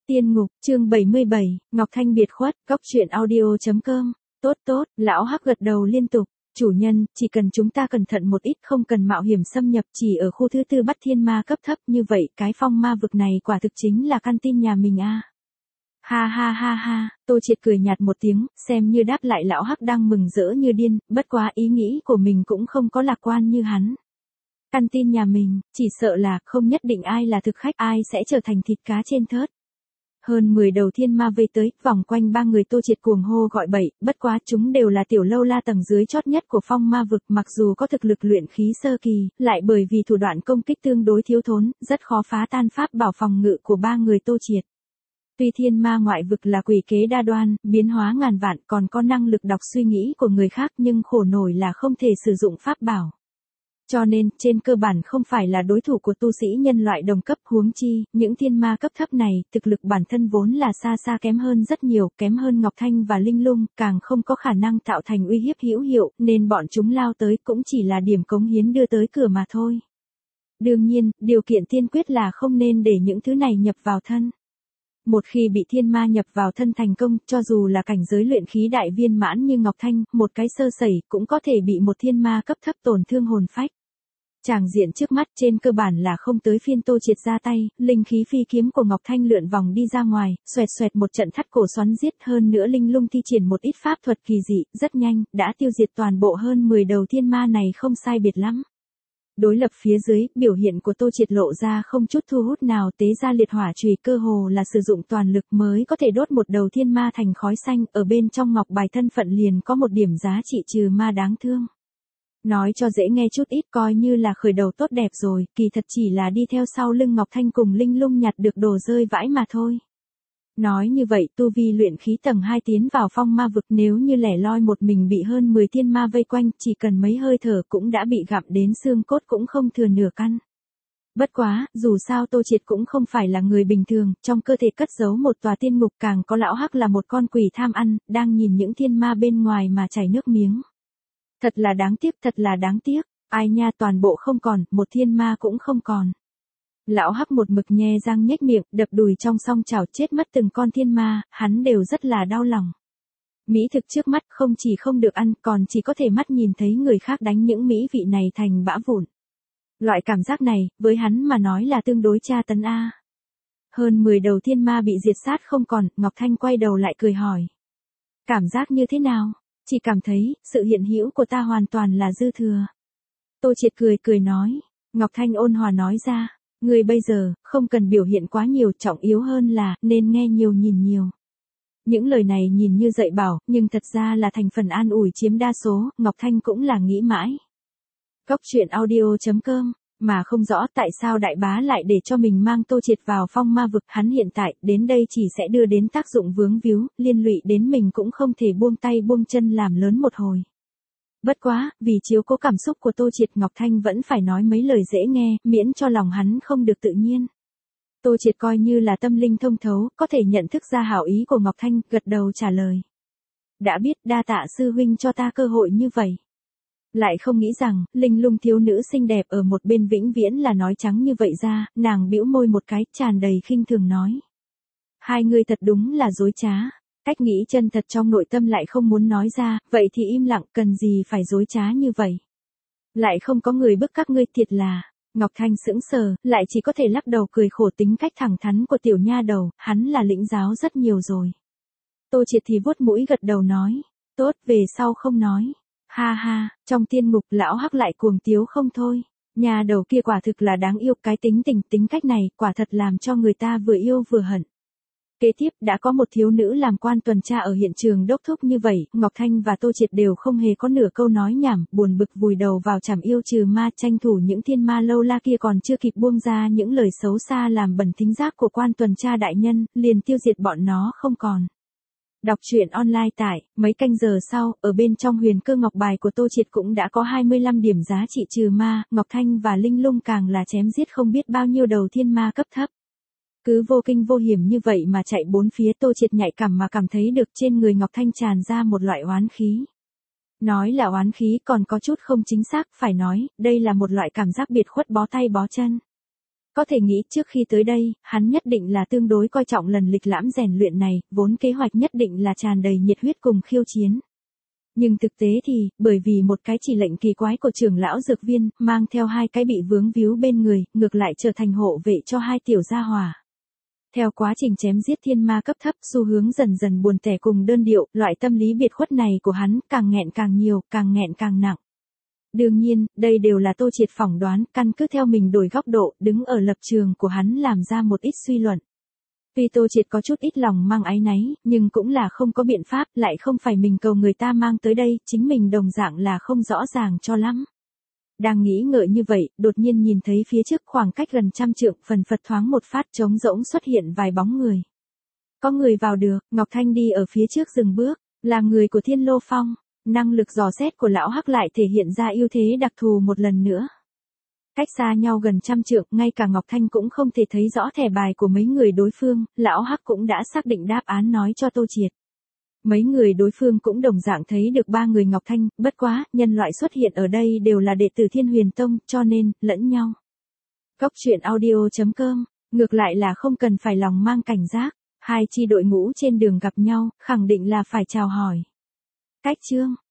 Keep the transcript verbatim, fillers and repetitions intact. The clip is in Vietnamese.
Tiên ngục, chương bảy mươi bảy, Ngọc Thanh biệt khuất, góc truyện audio chấm com. Tốt tốt, lão hắc gật đầu liên tục. Chủ nhân, chỉ cần chúng ta cẩn thận một ít, không cần mạo hiểm xâm nhập, chỉ ở khu thứ tư bắt thiên ma cấp thấp, như vậy cái phong ma vực này quả thực chính là căn tin nhà mình a. À. Ha ha ha ha, Tô Triệt cười nhạt một tiếng, xem như đáp lại lão hắc đang mừng rỡ như điên, bất quá ý nghĩ của mình cũng không có lạc quan như hắn. Căn tin nhà mình, chỉ sợ là không nhất định ai là thực khách, ai sẽ trở thành thịt cá trên thớt. Hơn mười đầu thiên ma vây tới, vòng quanh ba người Tô Triệt cuồng hô gọi bậy, bất quá chúng đều là tiểu lâu la tầng dưới chót nhất của phong ma vực, mặc dù có thực lực luyện khí sơ kỳ, lại bởi vì thủ đoạn công kích tương đối thiếu thốn, rất khó phá tan pháp bảo phòng ngự của ba người Tô Triệt. Tuy thiên ma ngoại vực là quỷ kế đa đoan, biến hóa ngàn vạn, còn có năng lực đọc suy nghĩ của người khác, nhưng khổ nổi là không thể sử dụng pháp bảo. Cho nên, trên cơ bản không phải là đối thủ của tu sĩ nhân loại đồng cấp, huống chi, những thiên ma cấp thấp này, thực lực bản thân vốn là xa xa kém hơn rất nhiều, kém hơn Ngọc Thanh và Linh Lung, càng không có khả năng tạo thành uy hiếp hữu hiệu, nên bọn chúng lao tới cũng chỉ là điểm cống hiến đưa tới cửa mà thôi. Đương nhiên, điều kiện tiên quyết là không nên để những thứ này nhập vào thân. Một khi bị thiên ma nhập vào thân thành công, cho dù là cảnh giới luyện khí đại viên mãn như Ngọc Thanh, một cái sơ sẩy cũng có thể bị một thiên ma cấp thấp tổn thương hồn phách. Tràng diện trước mắt trên cơ bản là không tới phiên Tô Triệt ra tay, linh khí phi kiếm của Ngọc Thanh lượn vòng đi ra ngoài, xoẹt xoẹt một trận thắt cổ xoắn giết, hơn nữa Linh Lung thi triển một ít pháp thuật kỳ dị, rất nhanh, đã tiêu diệt toàn bộ hơn mười đầu thiên ma này không sai biệt lắm. Đối lập phía dưới, biểu hiện của Tô Triệt lộ ra không chút thu hút nào, tế ra liệt hỏa chùy cơ hồ là sử dụng toàn lực mới có thể đốt một đầu thiên ma thành khói xanh, ở bên trong ngọc bài thân phận liền có một điểm giá trị trừ ma đáng thương. Nói cho dễ nghe chút ít coi như là khởi đầu tốt đẹp rồi, kỳ thật chỉ là đi theo sau lưng Ngọc Thanh cùng Linh Lung nhặt được đồ rơi vãi mà thôi. Nói như vậy, tu vi luyện khí tầng hai tiến vào phong ma vực, nếu như lẻ loi một mình bị hơn mười thiên ma vây quanh, chỉ cần mấy hơi thở cũng đã bị gặm đến xương cốt cũng không thừa nửa căn. Bất quá, dù sao Tô Triệt cũng không phải là người bình thường, trong cơ thể cất giấu một tòa tiên ngục, càng có lão hắc là một con quỷ tham ăn, đang nhìn những thiên ma bên ngoài mà chảy nước miếng. Thật là đáng tiếc, thật là đáng tiếc, ai nha, toàn bộ không còn, một thiên ma cũng không còn. Lão hắc một mực nhe răng nhếch miệng, đập đùi trong song chảo, chết mất từng con thiên ma, hắn đều rất là đau lòng. Mỹ thực trước mắt không chỉ không được ăn, còn chỉ có thể mắt nhìn thấy người khác đánh những mỹ vị này thành bã vụn. Loại cảm giác này, với hắn mà nói là tương đối tra tấn a. Hơn mười đầu thiên ma bị diệt sát không còn, Ngọc Thanh quay đầu lại cười hỏi. Cảm giác như thế nào? Chỉ cảm thấy, sự hiện hữu của ta hoàn toàn là dư thừa. Tô Triệt cười cười nói. Ngọc Thanh ôn hòa nói ra. Người bây giờ, không cần biểu hiện quá nhiều, trọng yếu hơn là, nên nghe nhiều nhìn nhiều. Những lời này nhìn như dạy bảo, nhưng thật ra là thành phần an ủi chiếm đa số, Ngọc Thanh cũng là nghĩ mãi. Góc truyện audio chấm com, mà không rõ tại sao đại bá lại để cho mình mang Tô Triệt vào phong ma vực, hắn hiện tại, đến đây chỉ sẽ đưa đến tác dụng vướng víu, liên lụy đến mình cũng không thể buông tay buông chân làm lớn một hồi. Bất quá, vì chiếu cố cảm xúc của Tô Triệt, Ngọc Thanh vẫn phải nói mấy lời dễ nghe, miễn cho lòng hắn không được tự nhiên. Tô Triệt coi như là tâm linh thông thấu, có thể nhận thức ra hảo ý của Ngọc Thanh, gật đầu trả lời. Đã biết, đa tạ sư huynh cho ta cơ hội như vậy. Lại không nghĩ rằng, Linh Lung thiếu nữ xinh đẹp ở một bên vĩnh viễn là nói trắng như vậy ra, nàng bĩu môi một cái, tràn đầy khinh thường nói. Hai người thật đúng là dối trá. Cách nghĩ chân thật trong nội tâm lại không muốn nói ra, vậy thì im lặng, cần gì phải dối trá như vậy. Lại không có người bức các ngươi, thiệt là. Ngọc Thanh sững sờ, lại chỉ có thể lắc đầu cười khổ, tính cách thẳng thắn của tiểu nha đầu, hắn là lĩnh giáo rất nhiều rồi. Tô Triệt thì vuốt mũi gật đầu nói, tốt, về sau không nói. Ha ha, trong tiên ngục lão hắc lại cuồng tiếu không thôi. Nhà đầu kia quả thực là đáng yêu, cái tính tình tính cách này, quả thật làm cho người ta vừa yêu vừa hận. Kế tiếp, đã có một thiếu nữ làm quan tuần tra ở hiện trường đốc thúc như vậy, Ngọc Thanh và Tô Triệt đều không hề có nửa câu nói nhảm, buồn bực vùi đầu vào chảm yêu trừ ma, tranh thủ những thiên ma lâu la kia còn chưa kịp buông ra những lời xấu xa làm bẩn thính giác của quan tuần tra đại nhân, liền tiêu diệt bọn nó không còn. Đọc truyện online tại, mấy canh giờ sau, ở bên trong huyền cơ ngọc bài của Tô Triệt cũng đã có hai mươi lăm điểm giá trị trừ ma, Ngọc Thanh và Linh Lung càng là chém giết không biết bao nhiêu đầu thiên ma cấp thấp. Cứ vô kinh vô hiểm như vậy mà chạy bốn phía, Tô Triệt nhạy cảm mà cảm thấy được trên người Ngọc Thanh tràn ra một loại oán khí. Nói là oán khí còn có chút không chính xác, phải nói, đây là một loại cảm giác biệt khuất bó tay bó chân. Có thể nghĩ trước khi tới đây, hắn nhất định là tương đối coi trọng lần lịch lãm rèn luyện này, vốn kế hoạch nhất định là tràn đầy nhiệt huyết cùng khiêu chiến. Nhưng thực tế thì, bởi vì một cái chỉ lệnh kỳ quái của trưởng lão dược viên, mang theo hai cái bị vướng víu bên người, ngược lại trở thành hộ vệ cho hai tiểu gia hỏa. Theo quá trình chém giết thiên ma cấp thấp, xu hướng dần dần buồn tẻ cùng đơn điệu, loại tâm lý biệt khuất này của hắn, càng nghẹn càng nhiều, càng nghẹn càng nặng. Đương nhiên, đây đều là Tô Triệt phỏng đoán, căn cứ theo mình đổi góc độ, đứng ở lập trường của hắn làm ra một ít suy luận. Tuy Tô Triệt có chút ít lòng mang áy náy, nhưng cũng là không có biện pháp, lại không phải mình cầu người ta mang tới đây, chính mình đồng dạng là không rõ ràng cho lắm. Đang nghĩ ngợi như vậy, đột nhiên nhìn thấy phía trước khoảng cách gần trăm trượng, phần phật thoáng một phát trống rỗng xuất hiện vài bóng người. Có người vào được, Ngọc Thanh đi ở phía trước dừng bước, là người của Thiên Lô Phong, năng lực dò xét của lão hắc lại thể hiện ra ưu thế đặc thù một lần nữa. Cách xa nhau gần trăm trượng, ngay cả Ngọc Thanh cũng không thể thấy rõ thẻ bài của mấy người đối phương, lão hắc cũng đã xác định đáp án nói cho Tô Triệt. Mấy người đối phương cũng đồng dạng thấy được ba người Ngọc Thanh, bất quá, nhân loại xuất hiện ở đây đều là đệ tử Thiên Huyền Tông, cho nên, lẫn nhau. Cốc truyện audio chấm com, ngược lại là không cần phải lòng mang cảnh giác, hai chi đội ngũ trên đường gặp nhau, khẳng định là phải chào hỏi. Cách chương